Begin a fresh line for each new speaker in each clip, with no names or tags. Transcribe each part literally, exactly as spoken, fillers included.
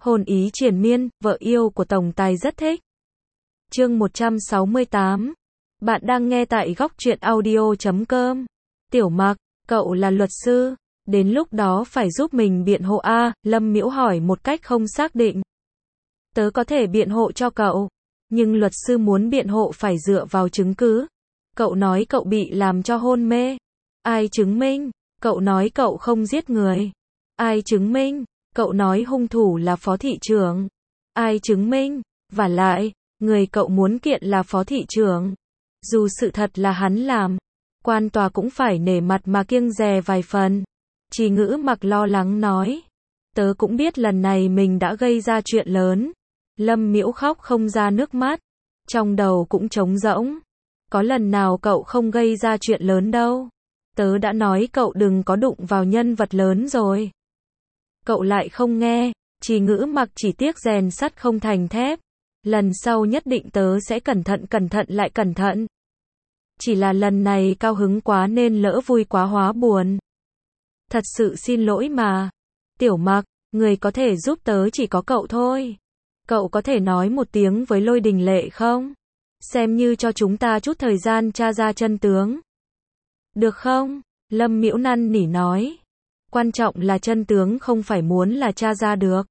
Hồn ý triền miên, vợ yêu của tổng tài rất thích. Chương một trăm sáu mươi tám. Bạn đang nghe tại góc truyện audio chấm com. Tiểu Mặc, cậu là luật sư, đến lúc đó phải giúp mình biện hộ a, à, Lâm Miễu hỏi một cách không xác định. Tớ có thể biện hộ cho cậu, nhưng luật sư muốn biện hộ phải dựa vào chứng cứ. Cậu nói cậu bị làm cho hôn mê. Ai chứng minh? Cậu nói cậu không giết người. Ai chứng minh? Cậu nói hung thủ là phó thị trưởng. Ai chứng minh? Vả lại, người cậu muốn kiện là phó thị trưởng. Dù sự thật là hắn làm, quan tòa cũng phải nể mặt mà kiêng dè vài phần. Trì Ngữ Mặc lo lắng nói. Tớ cũng biết lần này mình đã gây ra chuyện lớn. Lâm Miễu khóc không ra nước mắt. Trong đầu cũng trống rỗng. Có lần nào cậu không gây ra chuyện lớn đâu. Tớ đã nói cậu đừng có đụng vào nhân vật lớn rồi. Cậu lại không nghe. Trì Ngữ Mặc chỉ tiếc rèn sắt không thành thép. Lần sau nhất định tớ sẽ cẩn thận cẩn thận lại cẩn thận. Chỉ là lần này cao hứng quá nên lỡ vui quá hóa buồn. Thật sự xin lỗi mà. Tiểu Mặc, người có thể giúp tớ chỉ có cậu thôi. Cậu có thể nói một tiếng với Lôi Đình Lệ không? Xem như cho chúng ta chút thời gian tra ra chân tướng. Được không? Lâm Miễu năn nỉ nói. Quan trọng là chân tướng không phải muốn là tra ra được.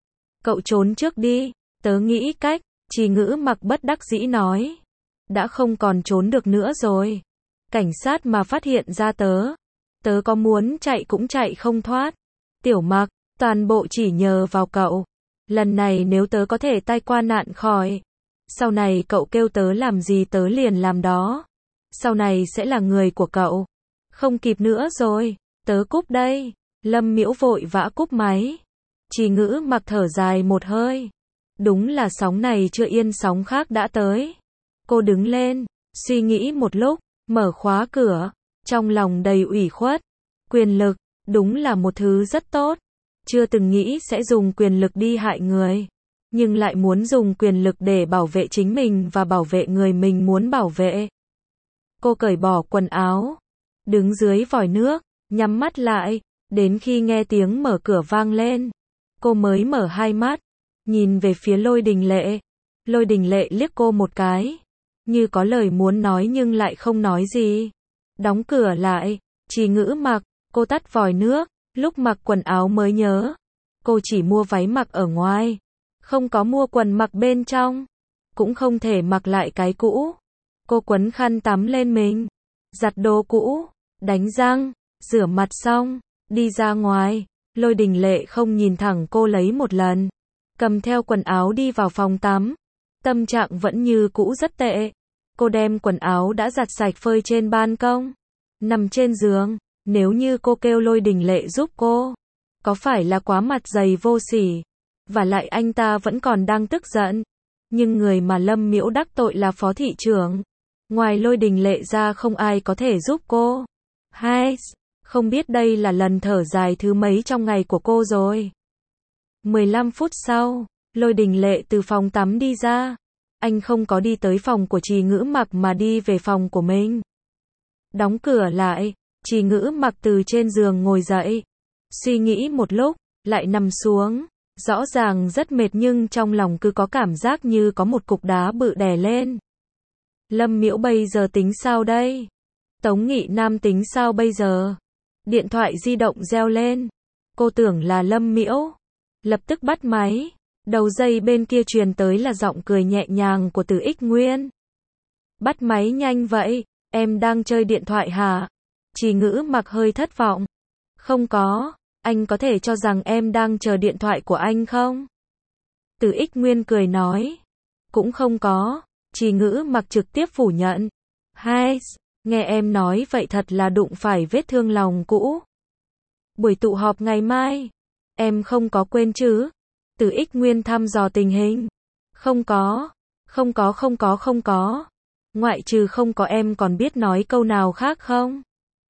Cậu trốn trước đi, tớ nghĩ cách. Trì Ngữ Mặc bất đắc dĩ nói. Đã không còn trốn được nữa rồi. Cảnh sát mà phát hiện ra tớ, tớ có muốn chạy cũng chạy không thoát. Tiểu Mặc, toàn bộ chỉ nhờ vào cậu. Lần này nếu tớ có thể tai qua nạn khỏi, sau này cậu kêu tớ làm gì tớ liền làm đó. Sau này sẽ là người của cậu. Không kịp nữa rồi, tớ cúp đây. Lâm Miễu vội vã cúp máy. Trì Ngữ Mặc thở dài một hơi. Đúng là sóng này chưa yên sóng khác đã tới. Cô đứng lên, suy nghĩ một lúc, mở khóa cửa, trong lòng đầy ủy khuất. Quyền lực, đúng là một thứ rất tốt. Chưa từng nghĩ sẽ dùng quyền lực đi hại người, nhưng lại muốn dùng quyền lực để bảo vệ chính mình và bảo vệ người mình muốn bảo vệ. Cô cởi bỏ quần áo, đứng dưới vòi nước, nhắm mắt lại, đến khi nghe tiếng mở cửa vang lên, cô mới mở hai mắt, nhìn về phía Lôi Đình Lệ. Lôi Đình Lệ liếc cô một cái, như có lời muốn nói nhưng lại không nói gì. Đóng cửa lại. Trì Ngữ Mặc, cô tắt vòi nước, lúc mặc quần áo mới nhớ. Cô chỉ mua váy mặc ở ngoài, không có mua quần mặc bên trong, cũng không thể mặc lại cái cũ. Cô quấn khăn tắm lên mình, giặt đồ cũ, đánh răng, rửa mặt xong, đi ra ngoài. Lôi Đình Lệ không nhìn thẳng cô lấy một lần, cầm theo quần áo đi vào phòng tắm. Tâm trạng vẫn như cũ rất tệ. Cô đem quần áo đã giặt sạch phơi trên ban công, nằm trên giường. Nếu như cô kêu Lôi Đình Lệ giúp cô, có phải là quá mặt dày vô sỉ? Và lại anh ta vẫn còn đang tức giận. Nhưng người mà Lâm Miễu đắc tội là phó thị trưởng. Ngoài Lôi Đình Lệ ra không ai có thể giúp cô. Hai, không biết đây là lần thở dài thứ mấy trong ngày của cô rồi. mười lăm phút sau, Lôi Đình Lệ từ phòng tắm đi ra. Anh không có đi tới phòng của Trì Ngữ Mặc mà đi về phòng của mình. Đóng cửa lại, Trì Ngữ Mặc từ trên giường ngồi dậy. Suy nghĩ một lúc, lại nằm xuống. Rõ ràng rất mệt nhưng trong lòng cứ có cảm giác như có một cục đá bự đè lên. Lâm Miễu bây giờ tính sao đây? Tống Nghị Nam tính sao bây giờ? Điện thoại di động reo lên. Cô tưởng là Lâm Miễu. Lập tức bắt máy. Đầu dây bên kia truyền tới là giọng cười nhẹ nhàng của Từ Ích Nguyên. Bắt máy nhanh vậy, em đang chơi điện thoại hả? Trì Ngữ Mặc hơi thất vọng. Không có, anh có thể cho rằng em đang chờ điện thoại của anh không? Từ Ích Nguyên cười nói. Cũng không có. Trì Ngữ Mặc trực tiếp phủ nhận. Hai, nghe em nói vậy thật là đụng phải vết thương lòng cũ. Buổi tụ họp ngày mai, em không có quên chứ? Từ Ích Nguyên thăm dò tình hình. Không có, không có không có không có. Ngoại trừ không có em còn biết nói câu nào khác không?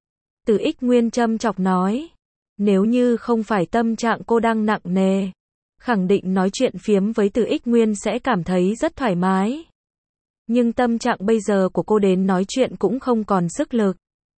Từ Ích Nguyên châm chọc nói. Nếu như không phải tâm trạng cô đang nặng nề, khẳng định nói chuyện phiếm với Từ Ích Nguyên sẽ cảm thấy rất thoải mái. Nhưng tâm trạng bây giờ của cô đến nói chuyện cũng không còn sức lực.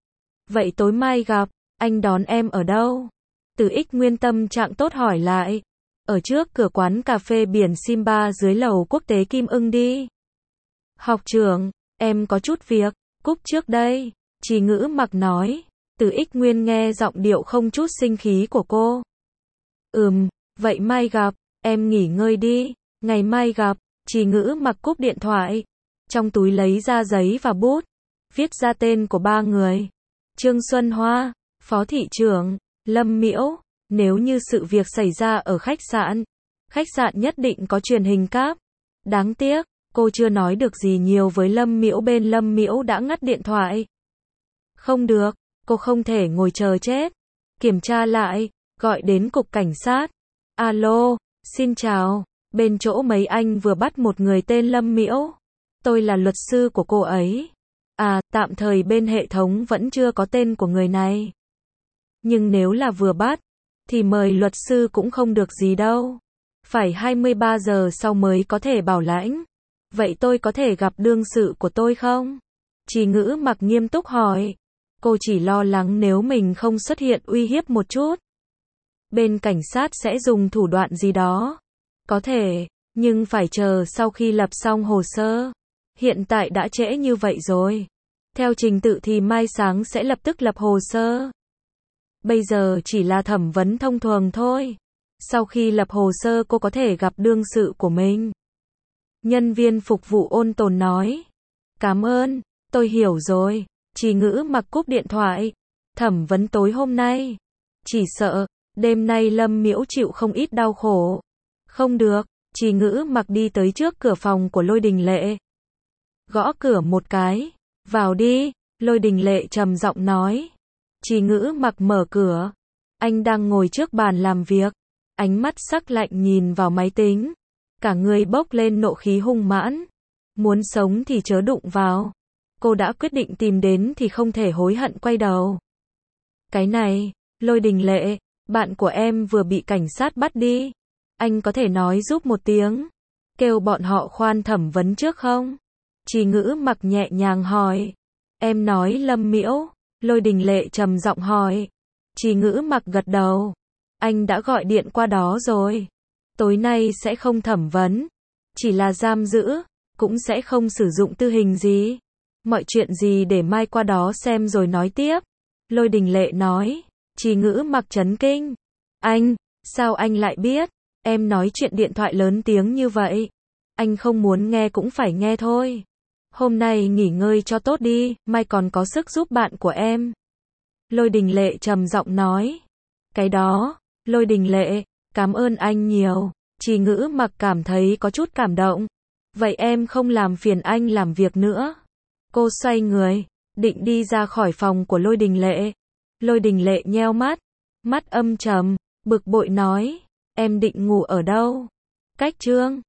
Vậy tối mai gặp, anh đón em ở đâu? Từ Ích Nguyên tâm trạng tốt hỏi lại. ở trước cửa quán cà phê biển Simba dưới lầu quốc tế Kim Ưng đi. Học trưởng, em có chút việc, cúp trước đây. Trì Ngữ Mặc nói. Từ Ích Nguyên nghe giọng điệu không chút sinh khí của cô. Ừm, vậy mai gặp, em nghỉ ngơi đi, ngày mai gặp. Trì Ngữ Mặc cúp điện thoại, trong túi lấy ra giấy và bút, viết ra tên của ba người. Trương Xuân Hoa, Phó thị trưởng, Lâm Miễu. Nếu như sự việc xảy ra ở khách sạn, khách sạn nhất định có truyền hình cáp. Đáng tiếc, cô chưa nói được gì nhiều với Lâm Miễu, bên Lâm Miễu đã ngắt điện thoại. Không được, cô không thể ngồi chờ chết. Kiểm tra lại, gọi đến cục cảnh sát. Alo, xin chào, bên chỗ mấy anh vừa bắt một người tên Lâm Miễu. Tôi là luật sư của cô ấy. À, tạm thời bên hệ thống vẫn chưa có tên của người này. Nhưng nếu là vừa bắt, thì mời luật sư cũng không được gì đâu. Phải hai mươi ba giờ sau mới có thể bảo lãnh. Vậy tôi có thể gặp đương sự của tôi không? Trì Ngữ Mặc nghiêm túc hỏi. Cô chỉ lo lắng nếu mình không xuất hiện uy hiếp một chút, bên cảnh sát sẽ dùng thủ đoạn gì đó. Có thể, nhưng phải chờ sau khi lập xong hồ sơ. Hiện tại đã trễ như vậy rồi. Theo trình tự thì mai sáng sẽ lập tức lập hồ sơ. Bây giờ chỉ là thẩm vấn thông thường thôi. Sau khi lập hồ sơ cô có thể gặp đương sự của mình. Nhân viên phục vụ ôn tồn nói. Cảm ơn, tôi hiểu rồi. Trì Ngữ Mặc cúp điện thoại. Thẩm vấn tối hôm nay. Chỉ sợ, đêm nay Lâm Miễu chịu không ít đau khổ. Không được, Trì Ngữ Mặc đi tới trước cửa phòng của Lôi Đình Lệ. Gõ cửa một cái. Vào đi, Lôi Đình Lệ trầm giọng nói. Trì Ngữ Mặc mở cửa. Anh đang ngồi trước bàn làm việc. Ánh mắt sắc lạnh nhìn vào máy tính. Cả người bốc lên nộ khí hung mãn. Muốn sống thì chớ đụng vào. Cô đã quyết định tìm đến thì không thể hối hận quay đầu. Cái này, Lôi Đình Lệ, bạn của em vừa bị cảnh sát bắt đi. Anh có thể nói giúp một tiếng. Kêu bọn họ khoan thẩm vấn trước không? Trì Ngữ Mặc nhẹ nhàng hỏi. Em nói Lâm Miễu. Lôi Đình Lệ trầm giọng hỏi. Trì Ngữ Mặc gật đầu. Anh đã gọi điện qua đó rồi. Tối nay sẽ không thẩm vấn. Chỉ là giam giữ. Cũng sẽ không sử dụng tư hình gì. Mọi chuyện gì để mai qua đó xem rồi nói tiếp. Lôi Đình Lệ nói. Trì Ngữ Mặc chấn kinh. Anh, sao anh lại biết? Em nói chuyện điện thoại lớn tiếng như vậy. Anh không muốn nghe cũng phải nghe thôi. Hôm nay nghỉ ngơi cho tốt đi, mai còn có sức giúp bạn của em. Lôi Đình Lệ trầm giọng nói. Cái đó, Lôi Đình Lệ, cảm ơn anh nhiều. Trì Ngữ Mặc cảm thấy có chút cảm động. Vậy em không làm phiền anh làm việc nữa. Cô xoay người, định đi ra khỏi phòng của Lôi Đình Lệ. Lôi Đình Lệ nheo mắt, mắt âm trầm, bực bội nói. Em định ngủ ở đâu? Cách Trương